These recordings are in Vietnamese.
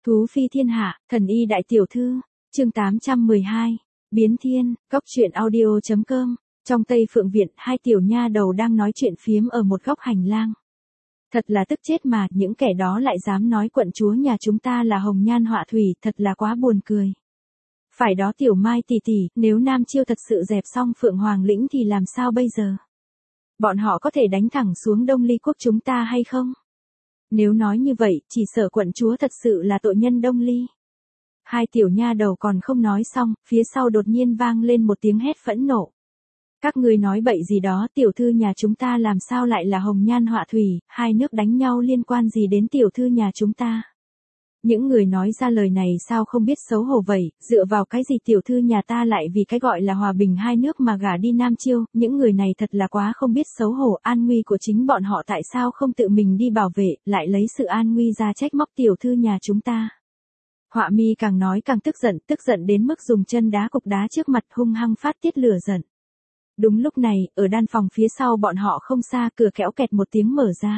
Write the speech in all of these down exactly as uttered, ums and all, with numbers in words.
Thú phi thiên hạ, thần y đại tiểu thư, chương tám trăm mười hai, biến thiên, góc truyện audio.com, trong Tây Phượng Viện, hai tiểu nha đầu đang nói chuyện phiếm ở một góc hành lang. Thật là tức chết mà, những kẻ đó lại dám nói quận chúa nhà chúng ta là hồng nhan họa thủy, thật là quá buồn cười. Phải đó tiểu Mai tỷ tỷ, nếu Nam Chiêu thật sự dẹp xong Phượng Hoàng lĩnh thì làm sao bây giờ? Bọn họ có thể đánh thẳng xuống Đông Ly quốc chúng ta hay không? Nếu nói như vậy, chỉ sợ quận chúa thật sự là tội nhân Đông Ly. Hai tiểu nha đầu còn không nói xong, phía sau đột nhiên vang lên một tiếng hét phẫn nộ. Các ngươi nói bậy gì đó, tiểu thư nhà chúng ta làm sao lại là hồng nhan họa thủy, hai nước đánh nhau liên quan gì đến tiểu thư nhà chúng ta? Những người nói ra lời này sao không biết xấu hổ vậy, dựa vào cái gì tiểu thư nhà ta lại vì cái gọi là hòa bình hai nước mà gả đi Nam Chiêu, những người này thật là quá không biết xấu hổ, an nguy của chính bọn họ tại sao không tự mình đi bảo vệ, lại lấy sự an nguy ra trách móc tiểu thư nhà chúng ta. Họa mi càng nói càng tức giận, tức giận đến mức dùng chân đá cục đá trước mặt hung hăng phát tiết lửa giận. Đúng lúc này, ở đan phòng phía sau bọn họ không xa, cửa kéo kẹt một tiếng mở ra.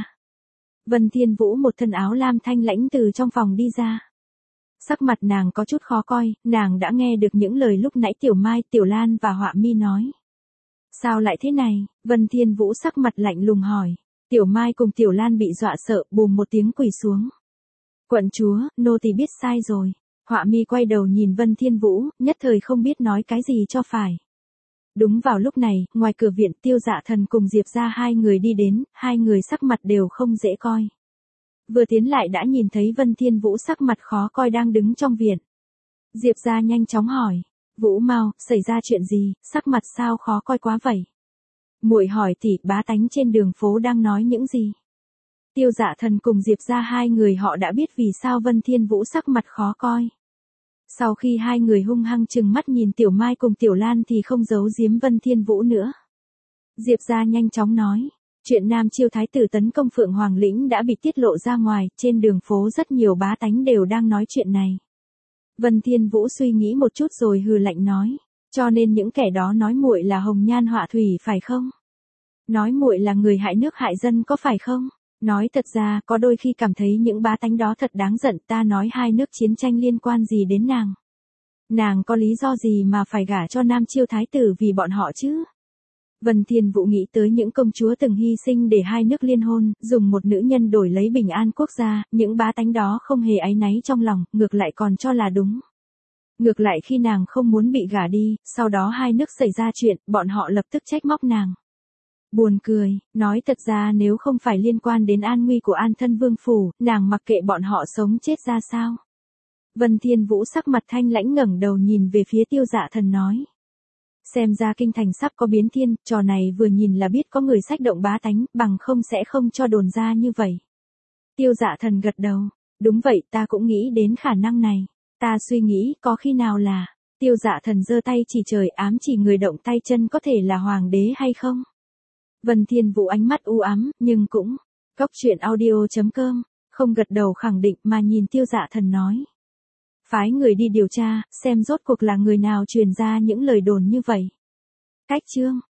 Vân Thiên Vũ một thân áo lam thanh lãnh từ trong phòng đi ra. Sắc mặt nàng có chút khó coi, nàng đã nghe được những lời lúc nãy Tiểu Mai, Tiểu Lan và Họa Mi nói. Sao lại thế này? Vân Thiên Vũ sắc mặt lạnh lùng hỏi. Tiểu Mai cùng Tiểu Lan bị dọa sợ, bùm một tiếng quỳ xuống. Quận chúa, nô tỳ biết sai rồi. Họa Mi quay đầu nhìn Vân Thiên Vũ, nhất thời không biết nói cái gì cho phải. Đúng vào lúc này, ngoài cửa viện Tiêu Dạ Thần cùng Diệp ra hai người đi đến, hai người sắc mặt đều không dễ coi. Vừa tiến lại đã nhìn thấy Vân Thiên Vũ sắc mặt khó coi đang đứng trong viện. Diệp ra nhanh chóng hỏi, Vũ mau, xảy ra chuyện gì, sắc mặt sao khó coi quá vậy? Muội hỏi tỷ, bá tánh trên đường phố đang nói những gì? Tiêu Dạ Thần cùng Diệp ra hai người họ đã biết vì sao Vân Thiên Vũ sắc mặt khó coi. Sau khi hai người hung hăng trừng mắt nhìn Tiểu Mai cùng Tiểu Lan thì không giấu giếm Vân Thiên Vũ nữa. Diệp ra nhanh chóng nói, chuyện Nam Chiêu thái tử tấn công Phượng Hoàng lĩnh đã bị tiết lộ ra ngoài, trên đường phố rất nhiều bá tánh đều đang nói chuyện này. Vân Thiên Vũ suy nghĩ một chút rồi hừ lạnh nói, cho nên những kẻ đó nói muội là hồng nhan họa thủy phải không? Nói muội là người hại nước hại dân có phải không? Nói thật ra, có đôi khi cảm thấy những bá tánh đó thật đáng giận, ta nói hai nước chiến tranh liên quan gì đến nàng. Nàng có lý do gì mà phải gả cho Nam Chiêu thái tử vì bọn họ chứ? Vân Thiên Vũ nghĩ tới những công chúa từng hy sinh để hai nước liên hôn, dùng một nữ nhân đổi lấy bình an quốc gia, những bá tánh đó không hề áy náy trong lòng, ngược lại còn cho là đúng. Ngược lại khi nàng không muốn bị gả đi, sau đó hai nước xảy ra chuyện, bọn họ lập tức trách móc nàng. Buồn cười, nói thật ra nếu không phải liên quan đến an nguy của An Thân Vương phủ, nàng mặc kệ bọn họ sống chết ra sao. Vân Thiên Vũ sắc mặt thanh lãnh ngẩng đầu nhìn về phía Tiêu Dạ Thần nói. Xem ra kinh thành sắp có biến thiên, trò này vừa nhìn là biết có người xách động bá tánh, bằng không sẽ không cho đồn ra như vậy. Tiêu Dạ Thần gật đầu, đúng vậy ta cũng nghĩ đến khả năng này. Ta suy nghĩ có khi nào là, Tiêu Dạ Thần giơ tay chỉ trời ám chỉ người động tay chân có thể là hoàng đế hay không? Vân Thiên Vũ ánh mắt u ám, nhưng cũng, góc truyện audio.com, không gật đầu khẳng định mà nhìn Tiêu Dạ Thần nói. Phái người đi điều tra, xem rốt cuộc là người nào truyền ra những lời đồn như vậy. Cách chương.